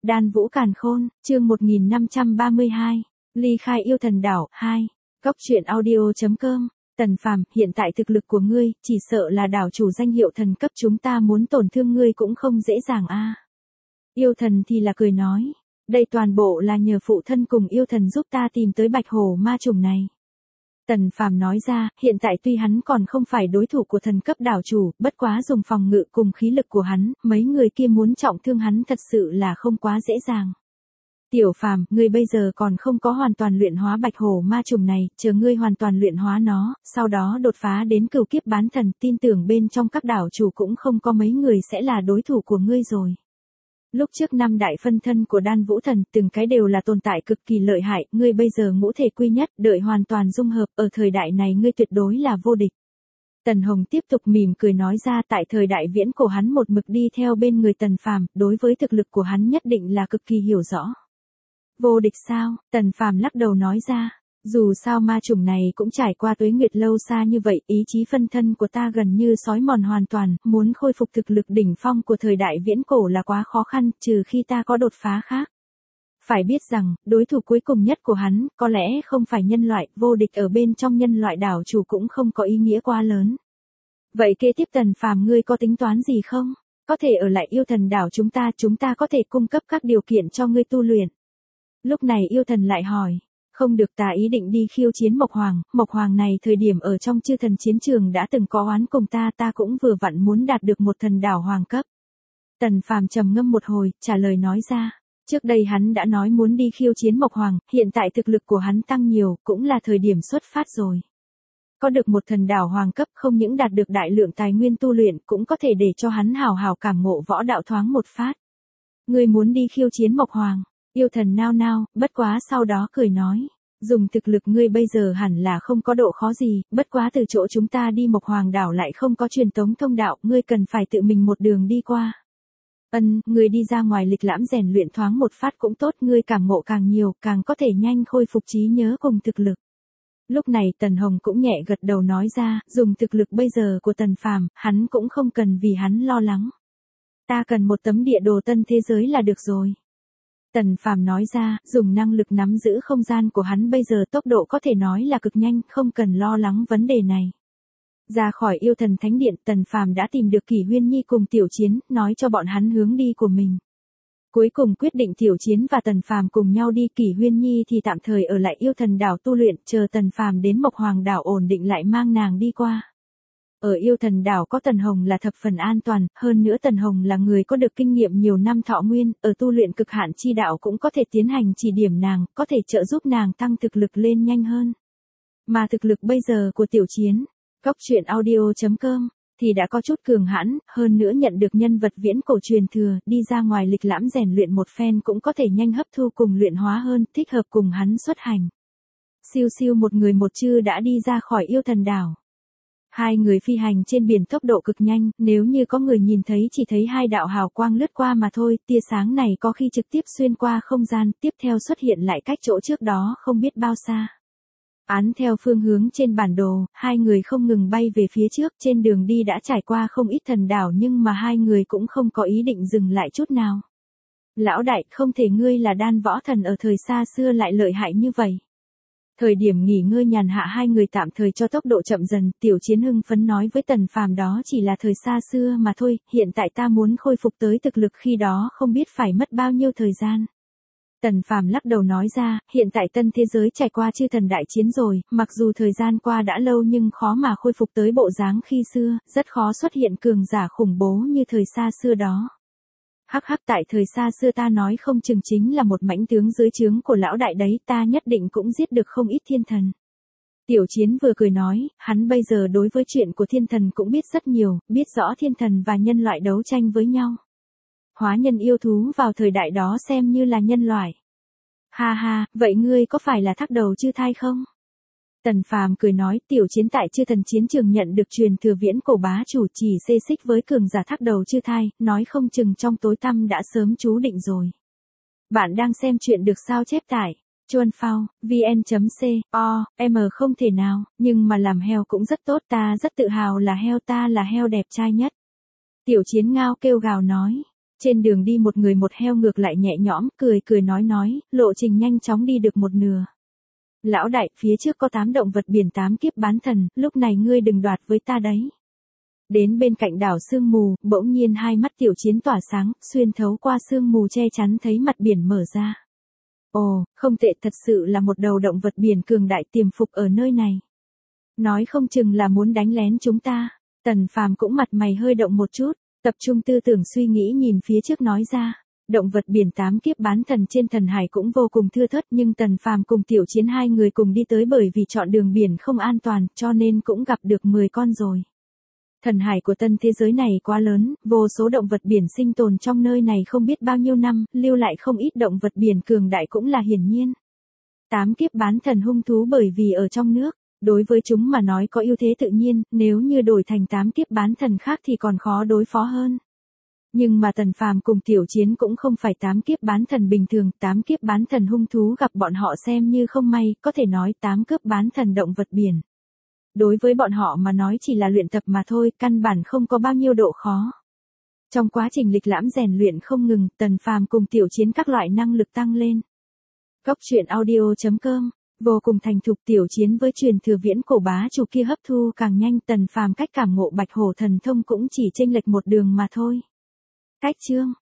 Đan Vũ Càn Khôn, chương 1532, ly khai yêu thần đảo, 2. Góc truyện audio.com. Tần Phàm, hiện tại thực lực của ngươi, chỉ sợ là đảo chủ danh hiệu thần cấp chúng ta muốn tổn thương ngươi cũng không dễ dàng a. Yêu thần thì là cười nói, đây toàn bộ là nhờ phụ thân cùng yêu thần giúp ta tìm tới bạch hổ ma trùng này. Tần Phàm nói ra, hiện tại tuy hắn còn không phải đối thủ của thần cấp đảo chủ, bất quá dùng phòng ngự cùng khí lực của hắn, mấy người kia muốn trọng thương hắn thật sự là không quá dễ dàng. Tiểu Phàm, ngươi bây giờ còn không có hoàn toàn luyện hóa bạch hổ ma trùng này, chờ ngươi hoàn toàn luyện hóa nó, sau đó đột phá đến cửu kiếp bán thần, tin tưởng bên trong các đảo chủ cũng không có mấy người sẽ là đối thủ của ngươi rồi. Lúc trước 5 đại phân thân của Đan Vũ Thần, từng cái đều là tồn tại cực kỳ lợi hại, ngươi bây giờ ngũ thể quy nhất, đợi hoàn toàn dung hợp, ở thời đại này ngươi tuyệt đối là vô địch. Tần Hồng tiếp tục mỉm cười nói ra, tại thời đại viễn cổ hắn một mực đi theo bên người Tần Phàm, đối với thực lực của hắn nhất định là cực kỳ hiểu rõ. Vô địch sao? Tần Phàm lắc đầu nói ra, dù sao ma chủng này cũng trải qua tuế nguyệt lâu xa như vậy, ý chí phân thân của ta gần như sói mòn hoàn toàn, muốn khôi phục thực lực đỉnh phong của thời đại viễn cổ là quá khó khăn, trừ khi ta có đột phá khác. Phải biết rằng, đối thủ cuối cùng nhất của hắn, có lẽ không phải nhân loại, vô địch ở bên trong nhân loại đảo chủ cũng không có ý nghĩa quá lớn. Vậy kế tiếp Tần Phàm ngươi có tính toán gì không? Có thể ở lại yêu thần đảo chúng ta có thể cung cấp các điều kiện cho ngươi tu luyện. Lúc này yêu thần lại hỏi, không được, ta ý định đi khiêu chiến Mộc Hoàng này thời điểm ở trong chư thần chiến trường đã từng có oán cùng ta cũng vừa vặn muốn đạt được một thần đảo hoàng cấp. Tần Phàm trầm ngâm một hồi, trả lời nói ra, trước đây hắn đã nói muốn đi khiêu chiến Mộc Hoàng, hiện tại thực lực của hắn tăng nhiều, cũng là thời điểm xuất phát rồi. Có được một thần đảo hoàng cấp không những đạt được đại lượng tài nguyên tu luyện, cũng có thể để cho hắn hào hào cảm ngộ võ đạo thoáng một phát. Ngươi muốn đi khiêu chiến Mộc Hoàng? Yêu thần nao nao, bất quá sau đó cười nói, dùng thực lực ngươi bây giờ hẳn là không có độ khó gì, bất quá từ chỗ chúng ta đi Mộc Hoàng đảo lại không có truyền tống thông đạo, ngươi cần phải tự mình một đường đi qua. Ngươi đi ra ngoài lịch lãm rèn luyện thoáng một phát cũng tốt, ngươi cảm ngộ càng nhiều, càng có thể nhanh khôi phục trí nhớ cùng thực lực. Lúc này Tần Hồng cũng nhẹ gật đầu nói ra, dùng thực lực bây giờ của Tần Phàm, hắn cũng không cần vì hắn lo lắng. Ta cần một tấm địa đồ tân thế giới là được rồi. Tần Phàm nói ra, dùng năng lực nắm giữ không gian của hắn bây giờ tốc độ có thể nói là cực nhanh, không cần lo lắng vấn đề này. Ra khỏi yêu thần thánh điện, Tần Phàm đã tìm được Kỷ Huyên Nhi cùng Tiểu Chiến, nói cho bọn hắn hướng đi của mình. Cuối cùng quyết định Tiểu Chiến và Tần Phàm cùng nhau đi, Kỷ Huyên Nhi thì tạm thời ở lại yêu thần đảo tu luyện, chờ Tần Phàm đến Mộc Hoàng đảo ổn định lại mang nàng đi qua. Ở yêu thần đảo có Tần Hồng là thập phần an toàn, hơn nữa Tần Hồng là người có được kinh nghiệm nhiều năm thọ nguyên, ở tu luyện cực hạn chi đạo cũng có thể tiến hành chỉ điểm nàng, có thể trợ giúp nàng tăng thực lực lên nhanh hơn. Mà thực lực bây giờ của Tiểu Chiến, góc truyện audio.com, thì đã có chút cường hãn, hơn nữa nhận được nhân vật viễn cổ truyền thừa, đi ra ngoài lịch lãm rèn luyện một phen cũng có thể nhanh hấp thu cùng luyện hóa hơn, thích hợp cùng hắn xuất hành. Siêu siêu một người một chư đã đi ra khỏi yêu thần đảo. Hai người phi hành trên biển tốc độ cực nhanh, nếu như có người nhìn thấy chỉ thấy hai đạo hào quang lướt qua mà thôi, tia sáng này có khi trực tiếp xuyên qua không gian, tiếp theo xuất hiện lại cách chỗ trước đó không biết bao xa. Án theo phương hướng trên bản đồ, hai người không ngừng bay về phía trước, trên đường đi đã trải qua không ít thần đảo nhưng mà hai người cũng không có ý định dừng lại chút nào. Lão đại, không thể ngươi là Đan Võ Thần ở thời xa xưa lại lợi hại như vậy. Thời điểm nghỉ ngơi nhàn hạ hai người tạm thời cho tốc độ chậm dần, Tiểu Chiến hưng phấn nói với Tần Phàm đó chỉ là thời xa xưa mà thôi, hiện tại ta muốn khôi phục tới thực lực khi đó không biết phải mất bao nhiêu thời gian. Tần Phàm lắc đầu nói ra, hiện tại tân thế giới trải qua chư thần đại chiến rồi, mặc dù thời gian qua đã lâu nhưng khó mà khôi phục tới bộ dáng khi xưa, rất khó xuất hiện cường giả khủng bố như thời xa xưa đó. Hắc tại thời xa xưa ta nói không chừng chính là một mãnh tướng dưới trướng của lão đại đấy, ta nhất định cũng giết được không ít thiên thần. Tiểu Chiến vừa cười nói, hắn bây giờ đối với chuyện của thiên thần cũng biết rất nhiều, biết rõ thiên thần và nhân loại đấu tranh với nhau. Hóa nhân yêu thú vào thời đại đó xem như là nhân loại. Ha ha, vậy ngươi có phải là thác đầu chư thai không? Tần Phàm cười nói, Tiểu Chiến tại chư thần chiến trường nhận được truyền thừa viễn cổ bá chủ, chỉ xê xích với cường giả thác đầu chư thai, nói không chừng trong tối tăm đã sớm chú định rồi. Bạn đang xem chuyện được sao chép tải Chuan Phao, vn.co.m không thể nào, nhưng mà làm heo cũng rất tốt, ta rất tự hào là heo, ta là heo đẹp trai nhất. Tiểu Chiến ngao kêu gào nói, Trên đường đi một người một heo ngược lại nhẹ nhõm, cười cười nói, lộ trình nhanh chóng đi được một nửa. Lão đại, phía trước có 8 động vật biển 8 kiếp bán thần, lúc này ngươi đừng đoạt với ta đấy. Đến bên cạnh đảo sương mù, bỗng nhiên hai mắt Tiểu Chiến tỏa sáng, xuyên thấu qua sương mù che chắn thấy mặt biển mở ra. Ồ, không tệ, thật sự là một đầu động vật biển cường đại tiềm phục ở nơi này. Nói không chừng là muốn đánh lén chúng ta. Tần Phàm cũng mặt mày hơi động một chút, tập trung tư tưởng suy nghĩ nhìn phía trước nói ra. Động vật biển 8 kiếp bán thần trên thần hải cũng vô cùng thưa thớt, nhưng Tần Phàm cùng Tiểu Chiến hai người cùng đi tới bởi vì chọn đường biển không an toàn, cho nên cũng gặp được 10 con rồi. Thần hải của tân thế giới này quá lớn, vô số động vật biển sinh tồn trong nơi này không biết bao nhiêu năm, lưu lại không ít động vật biển cường đại cũng là hiển nhiên. 8 kiếp bán thần hung thú bởi vì ở trong nước, đối với chúng mà nói có ưu thế tự nhiên, nếu như đổi thành 8 kiếp bán thần khác thì còn khó đối phó hơn. Nhưng mà Tần Phàm cùng Tiểu Chiến cũng không phải 8 kiếp bán thần bình thường, 8 kiếp bán thần hung thú gặp bọn họ xem như không may, có thể nói 8 kiếp bán thần động vật biển. Đối với bọn họ mà nói chỉ là luyện tập mà thôi, căn bản không có bao nhiêu độ khó. Trong quá trình lịch lãm rèn luyện không ngừng, Tần Phàm cùng Tiểu Chiến các loại năng lực tăng lên. Góc truyện audio.com, vô cùng thành thục. Tiểu Chiến với truyền thừa viễn cổ bá chủ kia hấp thu càng nhanh, Tần Phàm cách cảm ngộ Bạch Hổ thần thông cũng chỉ chênh lệch một đường mà thôi. Cách chương